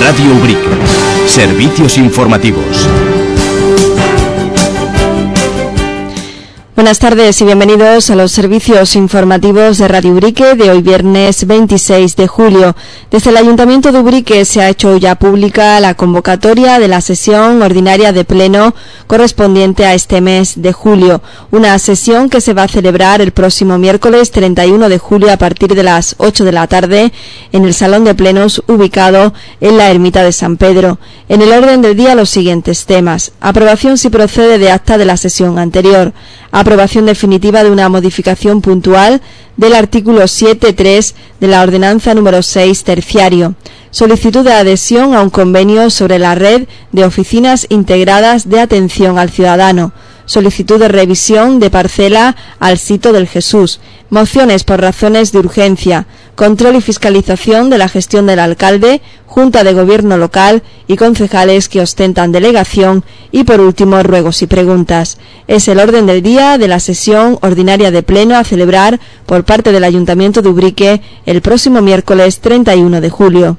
Radio Ubrique. Servicios informativos. Buenas tardes y bienvenidos a los servicios informativos de Radio Ubrique de hoy viernes 26 de julio. Desde el Ayuntamiento de Ubrique se ha hecho ya pública la convocatoria de la sesión ordinaria de pleno correspondiente a este mes de julio. Una sesión que se va a celebrar el próximo miércoles 31 de julio a partir de las 8 de la tarde en el Salón de Plenos ubicado en la Ermita de San Pedro. En el orden del día los siguientes temas: aprobación si procede de acta de la sesión anterior, aprobación definitiva de una modificación puntual del artículo 7.3 de la ordenanza número 6 terciario, solicitud de adhesión a un convenio sobre la red de oficinas integradas de atención al ciudadano, solicitud de revisión de parcela al Sito del Jesús, mociones por razones de urgencia, control y fiscalización de la gestión del alcalde, Junta de Gobierno local y concejales que ostentan delegación y, por último, ruegos y preguntas. Es el orden del día de la sesión ordinaria de pleno a celebrar por parte del Ayuntamiento de Ubrique el próximo miércoles 31 de julio.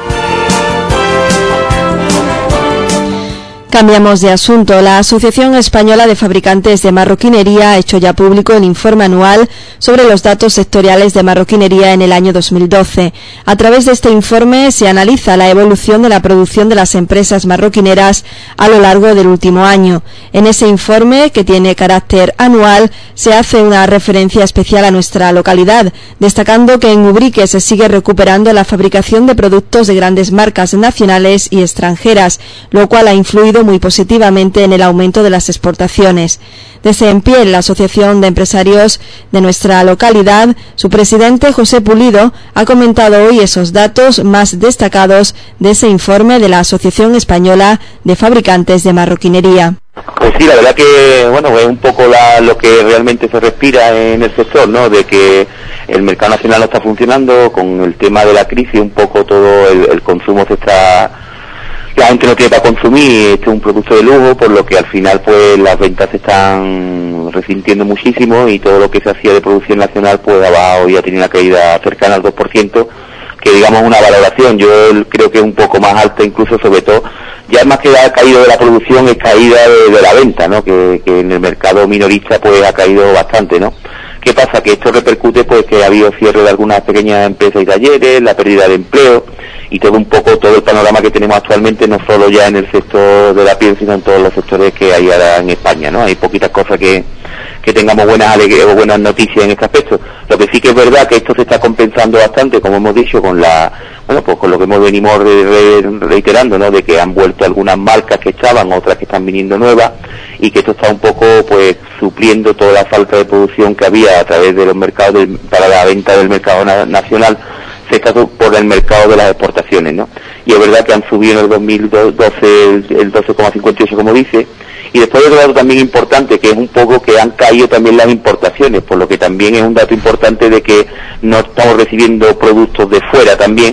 Cambiamos de asunto. La Asociación Española de Fabricantes de Marroquinería ha hecho ya público el informe anual sobre los datos sectoriales de marroquinería en el año 2012. A través de este informe se analiza la evolución de la producción de las empresas marroquineras a lo largo del último año. En ese informe, que tiene carácter anual, se hace una referencia especial a nuestra localidad, destacando que en Ubrique se sigue recuperando la fabricación de productos de grandes marcas nacionales y extranjeras, lo cual ha influido muy positivamente en el aumento de las exportaciones. Desde en pie la Asociación de Empresarios de nuestra localidad, su presidente José Pulido ha comentado hoy esos datos más destacados de ese informe de la Asociación Española de Fabricantes de Marroquinería. Pues sí, la verdad que, bueno, es un poco lo que realmente se respira en el sector, ¿no? De que el mercado nacional no está funcionando, con el tema de la crisis, un poco todo el consumo se está... La gente no tiene para consumir, este es un producto de lujo, por lo que al final pues las ventas se están resintiendo muchísimo y todo lo que se hacía de producción nacional pues abajo ya tiene una caída cercana al 2%, que digamos una valoración, yo creo que es un poco más alta incluso, sobre todo, ya más que ha caído de la producción es caída de la venta, ¿no? Que en el mercado minorista pues ha caído bastante, ¿no? ¿Qué pasa? Que esto repercute pues que ha habido cierre de algunas pequeñas empresas y talleres, la pérdida de empleo y todo el panorama que tenemos actualmente, no solo ya en el sector de la piel, sino en todos los sectores que hay ahora en España, ¿no? Hay poquitas cosas que tengamos buenas noticias en este aspecto. Lo que sí que es verdad que esto se está compensando bastante, como hemos dicho, con con lo que hemos venido reiterando, ¿no? De que han vuelto algunas marcas que estaban, otras que están viniendo nuevas, y que esto está un poco pues supliendo toda la falta de producción que había a través de los mercados para la venta del mercado nacional, se está por el mercado de las exportaciones, ¿no? Y es verdad que han subido en el 2012 el 12,58, como dice, y después otro dato también importante, que es un poco que han caído también las importaciones, por lo que también es un dato importante de que no estamos recibiendo productos de fuera también,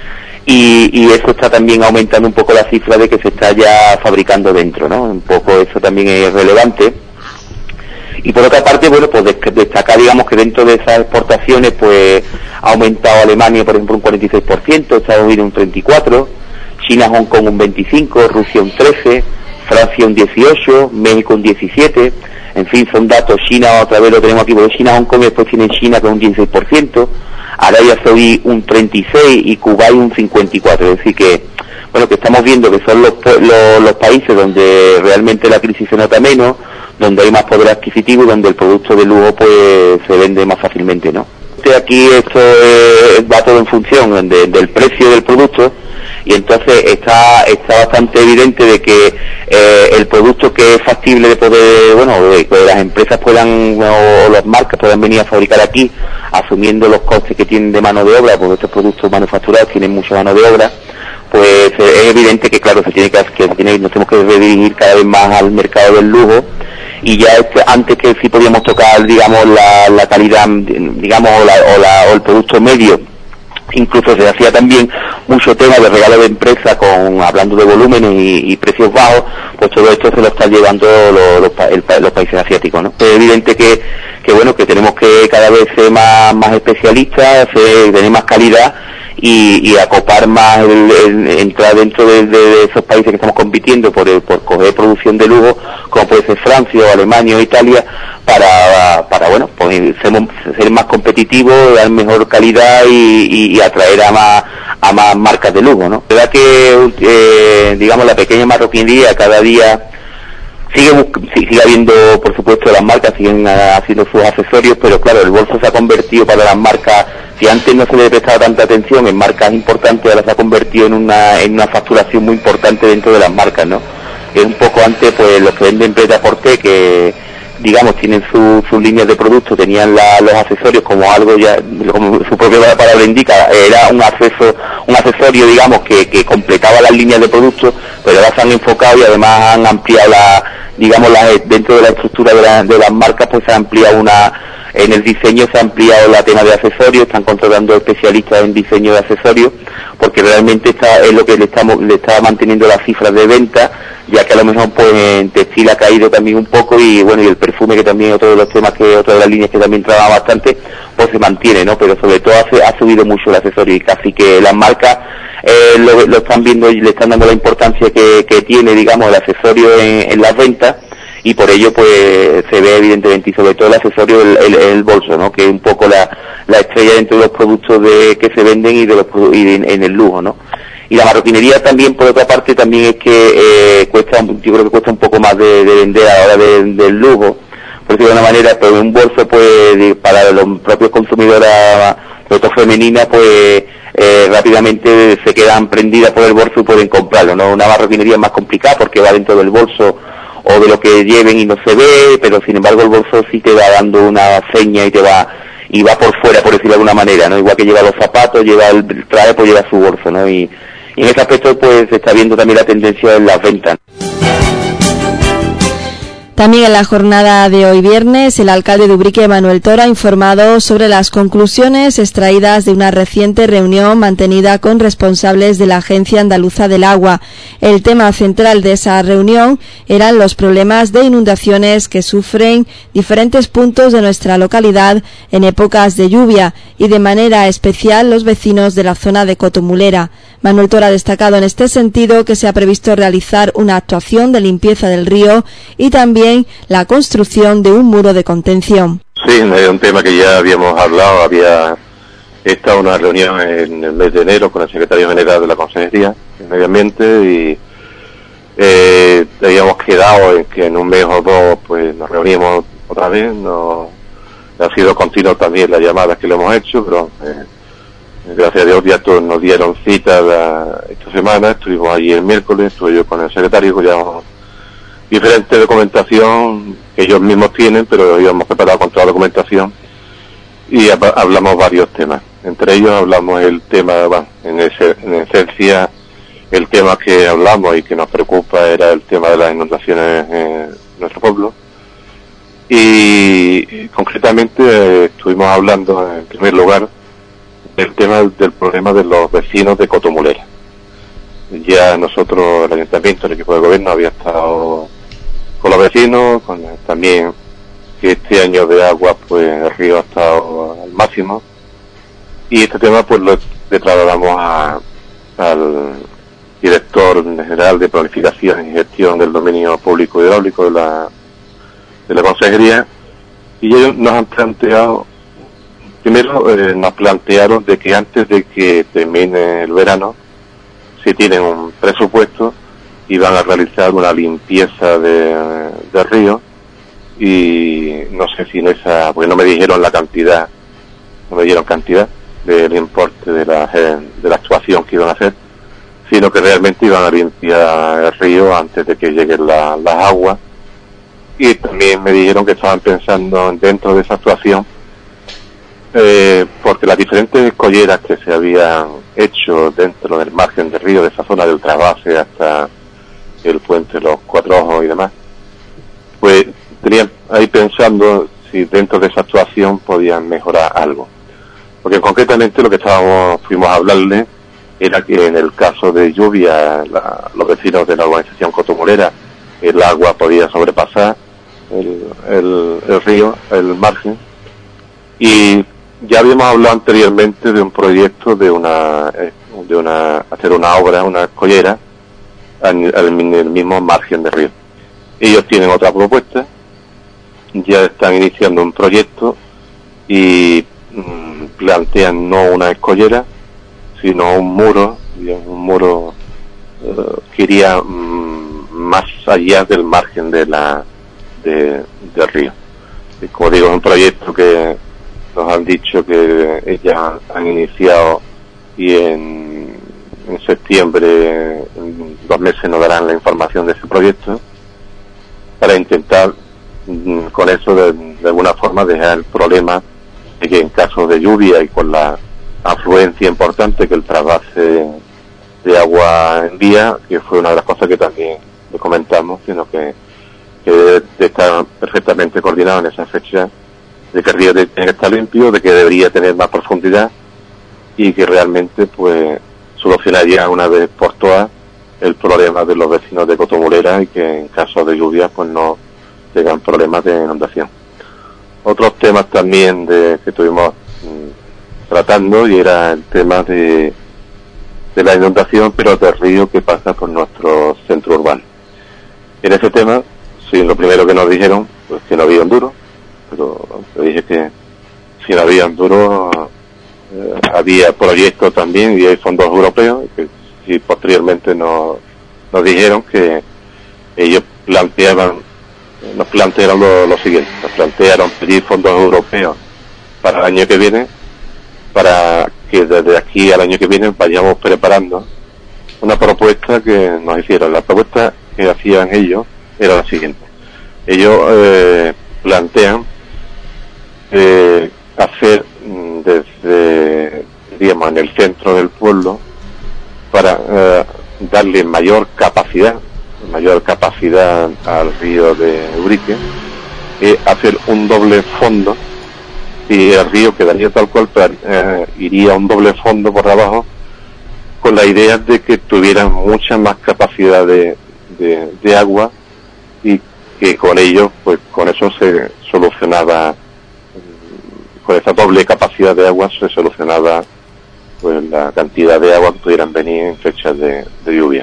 y eso está también aumentando un poco la cifra de que se está ya fabricando dentro, ¿no? Un poco eso también es relevante. Y por otra parte, bueno, pues destacar, digamos, que dentro de esas exportaciones, pues ha aumentado Alemania, por ejemplo, un 46%, Estados Unidos un 34%, China, Hong Kong un 25%, Rusia un 13%, Francia un 18%, México un 17%, en fin, son datos. China, otra vez lo tenemos aquí, porque China, Hong Kong, y después tiene China con un 16%, Arabia Saudí un 36% y Kuwait un 54%, es decir que, bueno, que estamos viendo que son los países donde realmente la crisis se nota menos, donde hay más poder adquisitivo y donde el producto de lujo pues se vende más fácilmente, ¿no? Aquí esto va todo en función del precio del producto, y entonces está bastante evidente de que el producto que es factible de poder, que las empresas puedan o las marcas puedan venir a fabricar aquí, asumiendo los costes que tienen de mano de obra, porque estos productos manufacturados tienen mucha mano de obra, pues es evidente que claro nos tenemos que redirigir cada vez más al mercado del lujo. Y ya antes que sí podíamos tocar, digamos, la calidad, digamos, o el producto medio, incluso se hacía también mucho tema de regalo de empresa, hablando de volúmenes y precios bajos, pues todo esto se lo están llevando los países asiáticos, ¿no? Es evidente que bueno, que tenemos que cada vez ser más especialistas, tener más calidad y acopar más, entrar dentro de esos países que estamos compitiendo por coger producción de lujo, como puede ser Francia o Alemania o Italia, para bueno, pues ser más competitivos, dar mejor calidad y atraer a más marcas de lujo, ¿no? La verdad que, digamos, la pequeña marroquinería cada día sigue habiendo, por supuesto, las marcas siguen haciendo sus accesorios, pero claro, el bolso se ha convertido para las marcas, si antes no se le prestaba tanta atención en marcas importantes, ahora se ha convertido en una facturación muy importante dentro de las marcas, ¿no? Es un poco antes, pues los que venden Pret-a-Porter, que digamos tienen sus líneas de productos, tenían los accesorios como algo ya, como su propia palabra indica, era un accesorio, digamos, que completaba las líneas de productos, pero ahora se han enfocado y además han ampliado dentro de la estructura de las marcas, pues se ha ampliado en el diseño se ha ampliado la tema de accesorios, están contratando especialistas en diseño de accesorios, porque realmente es lo que le está manteniendo las cifras de venta, ya que a lo mejor pues en textil ha caído también un poco, y bueno, y el perfume, que también es otro de los temas, otra de las líneas que también trabaja bastante, pues se mantiene, ¿no? Pero sobre todo ha subido mucho el accesorio, y casi que las marcas lo están viendo y le están dando la importancia que tiene, digamos, el accesorio en las ventas, y por ello pues se ve evidentemente, y sobre todo el accesorio, el bolso, ¿no? Que es un poco la estrella dentro de los productos que se venden y en el lujo, ¿no? Y la marroquinería también, por otra parte, también es que yo creo que cuesta un poco más de vender a la hora del lujo, por decirlo de una manera, pues un bolso, pues para los propios consumidores, sobre todo femeninas, pues rápidamente se quedan prendidas por el bolso y pueden comprarlo, ¿no? Una marroquinería es más complicada porque va dentro del bolso o de lo que lleven y no se ve, pero sin embargo el bolso sí te va dando una seña y va por fuera, por decirlo de alguna manera, ¿no? Igual que lleva los zapatos, lleva el traje, pues lleva su bolso, ¿no? Y en ese aspecto pues se está viendo también la tendencia en las ventas. También en la jornada de hoy viernes, el alcalde de Ubrique, Manuel Toro, ha informado sobre las conclusiones extraídas de una reciente reunión mantenida con responsables de la Agencia Andaluza del Agua. El tema central de esa reunión eran los problemas de inundaciones que sufren diferentes puntos de nuestra localidad en épocas de lluvia, y de manera especial los vecinos de la zona de Cotomulera. Manuel Toro ha destacado en este sentido que se ha previsto realizar una actuación de limpieza del río y también la construcción de un muro de contención. Sí, es un tema que ya habíamos hablado, había estado una reunión en el mes de enero con el secretario general de la Consejería de Medio Ambiente, y habíamos quedado en que en un mes o dos pues nos reuníamos otra vez. No ha sido continuo también las llamadas que le hemos hecho, pero gracias a Dios ya todos nos dieron cita esta semana. Estuvimos allí el miércoles, estuve yo con el secretario, que llevamos diferente documentación que ellos mismos tienen, pero íbamos preparados con toda la documentación, y hablamos varios temas. Entre ellos hablamos el tema, en esencia, el tema que hablamos y que nos preocupa era el tema de las inundaciones en nuestro pueblo. Y concretamente estuvimos hablando, en primer lugar, del tema del problema de los vecinos de Cotomulera. Ya nosotros, el ayuntamiento, el equipo de gobierno, había estado con los vecinos, también que este año de agua pues el río ha estado al máximo, y este tema pues le trasladamos al director general de planificación y gestión del dominio público hidráulico de la Consejería, y ellos nos han planteado, primero nos plantearon de que antes de que termine el verano, si tienen un presupuesto, iban a realizar una limpieza de río, y no sé si en esa, porque no me dijeron la cantidad, no me dieron cantidad del importe de la actuación que iban a hacer, sino que realmente iban a limpiar el río antes de que lleguen las aguas. Y también me dijeron que estaban pensando dentro de esa actuación, porque las diferentes colleras que se habían hecho dentro del margen del río, de esa zona del trasvase hasta el puente de los Cuatro Ojos y demás, pues tenían ahí pensando si dentro de esa actuación podían mejorar algo. Porque concretamente lo que fuimos a hablarle era que en el caso de lluvia, los vecinos de la urbanización Cotomulera, el agua podía sobrepasar, el río, el margen, y ya habíamos hablado anteriormente de un proyecto de hacer una obra, una escollera en el mismo margen del río. Ellos tienen otra propuesta, ya están iniciando un proyecto y plantean no una escollera, sino un muro que iría más allá del margen del río. Y como digo, es un proyecto que nos han dicho que ya han iniciado y en septiembre, en 2 meses, nos darán la información de ese proyecto para intentar con eso de alguna forma dejar el problema de que en caso de lluvia y con la afluencia importante que el trasvase de agua envía, que fue una de las cosas que también le comentamos, sino que debe de estar perfectamente coordinado en esa fecha, de que el río tiene que estar limpio, de que debería tener más profundidad y que realmente pues solucionaría una vez por todas el problema de los vecinos de Cotomulera y que en caso de lluvia pues no tengan problemas de inundación. Otros temas también que estuvimos tratando, y era el tema de la inundación, pero del río que pasa por nuestro centro urbano. En ese tema, sí, lo primero que nos dijeron, pues que no había enduro, pero le dije que si no había enduro, había proyectos también y hay fondos europeos, y posteriormente nos dijeron que ellos nos plantearon lo siguiente, nos plantearon pedir fondos europeos para el año que viene, para que desde aquí al año que viene vayamos preparando una propuesta que nos hicieron. La propuesta que hacían ellos era la siguiente: ellos plantean hacer desde, digamos, en el centro del pueblo, para darle mayor capacidad al río de Ubrique, hacer un doble fondo, y el río quedaría tal cual, pero iría un doble fondo por abajo, con la idea de que tuviera mucha más capacidad de agua, y que con ello, pues con eso se solucionaba, con esa doble capacidad de agua se solucionaba pues la cantidad de agua que pudieran venir en fechas de lluvia.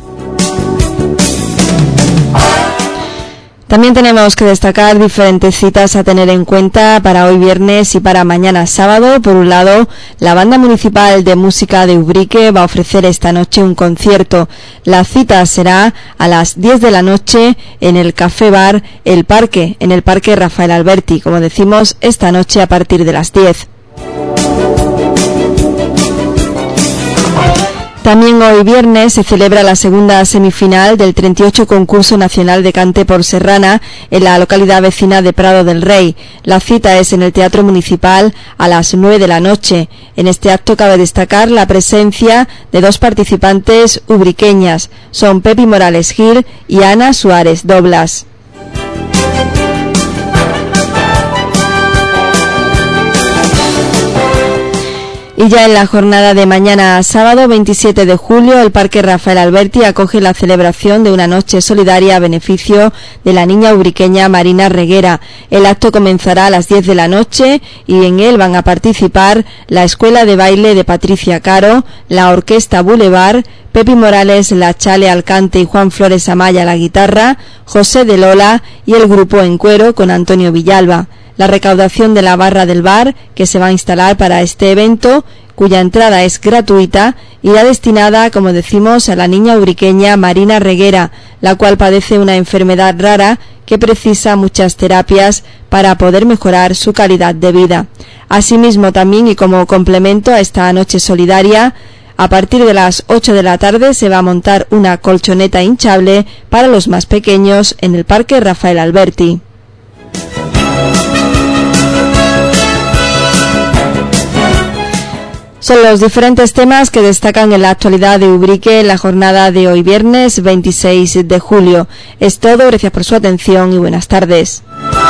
También tenemos que destacar diferentes citas a tener en cuenta para hoy viernes y para mañana sábado. Por un lado, la Banda Municipal de Música de Ubrique va a ofrecer esta noche un concierto. La cita será a las 10 de la noche en el Café Bar El Parque, en el Parque Rafael Alberti, como decimos, esta noche a partir de las 10. También hoy viernes se celebra la segunda semifinal del 38 Concurso Nacional de Cante por Serrana en la localidad vecina de Prado del Rey. La cita es en el Teatro Municipal a las 9 de la noche. En este acto cabe destacar la presencia de 2 participantes ubriqueñas. Son Pepi Morales Gil y Ana Suárez Doblas. Y ya en la jornada de mañana sábado 27 de julio, el Parque Rafael Alberti acoge la celebración de una noche solidaria a beneficio de la niña ubriqueña Marina Reguera. El acto comenzará a las 10 de la noche y en él van a participar la Escuela de Baile de Patricia Caro, la Orquesta Boulevard, Pepi Morales la Chale al cante y Juan Flores Amaya la guitarra, José de Lola y el grupo En Cuero con Antonio Villalba. La recaudación de la barra del bar, que se va a instalar para este evento, cuya entrada es gratuita, irá destinada, como decimos, a la niña ubriqueña Marina Reguera, la cual padece una enfermedad rara que precisa muchas terapias para poder mejorar su calidad de vida. Asimismo, también y como complemento a esta noche solidaria, a partir de las 8 de la tarde se va a montar una colchoneta hinchable para los más pequeños en el Parque Rafael Alberti. Son los diferentes temas que destacan en la actualidad de Ubrique en la jornada de hoy viernes 26 de julio. Es todo, gracias por su atención y buenas tardes.